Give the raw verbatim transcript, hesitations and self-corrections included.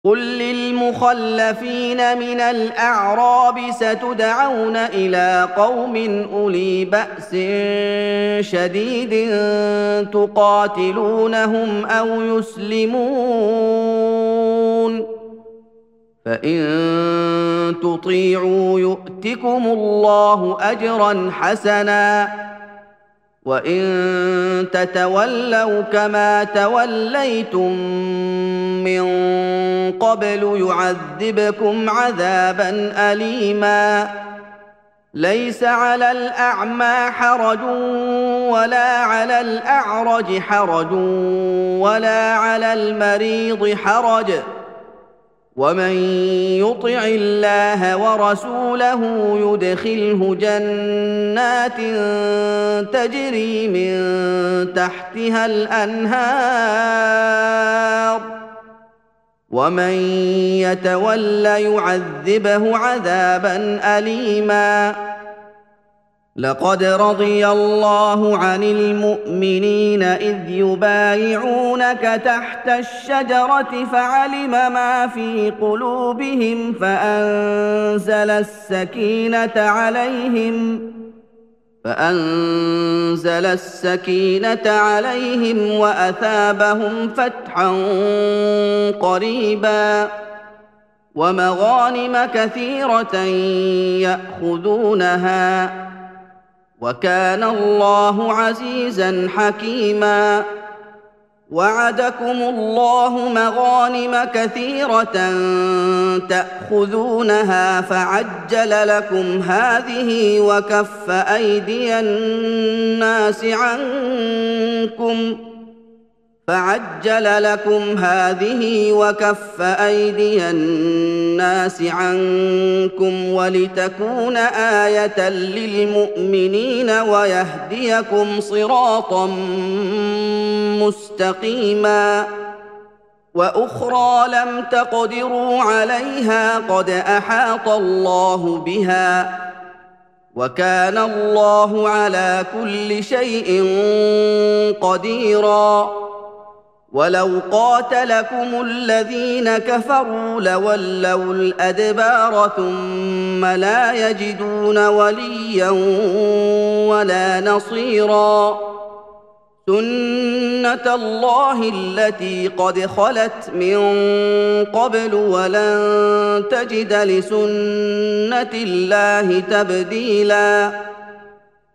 قل للمخلفين من الأعراب ستدعون إلى قوم أولي بأس شديد تقاتلونهم أو يسلمون، فإن تطيعوا يؤتكم الله أجرا حسنا، وإن تتولوا كما توليتم من قبل يعذبكم عذابا أليما. ليس على الأعمى حرج ولا على الأعرج حرج ولا على المريض حرج، ومن يطع الله ورسوله يدخله جنات تجري من تحتها الأنهار، ومن يتول يعذبه عذابا أليما. لقد رضي الله عن المؤمنين إذ يبايعونك تحت الشجرة فعلم ما في قلوبهم فأنزل السكينة عليهم فأنزل السكينة عليهم وأثابهم فتحا قريبا ومغانم كثيرة يأخذونها، وكان الله عزيزا حكيما. وعدكم الله مغانم كثيرة تأخذونها فعجل لكم هذه وكف أيدي الناس عنكم فعجل لكم هذه وكف أيدي الناس عنكم ولتكون آية للمؤمنين ويهديكم صراطا مستقيما. وأخرى لم تقدروا عليها قد أحاط الله بها، وكان الله على كل شيء قديرا. ولو قاتلكم الذين كفروا لولوا الأدبار ثم لا يجدون وليا ولا نصيرا. سنة الله التي قد خلت من قبل ولن تجد لسنة الله تبديلا.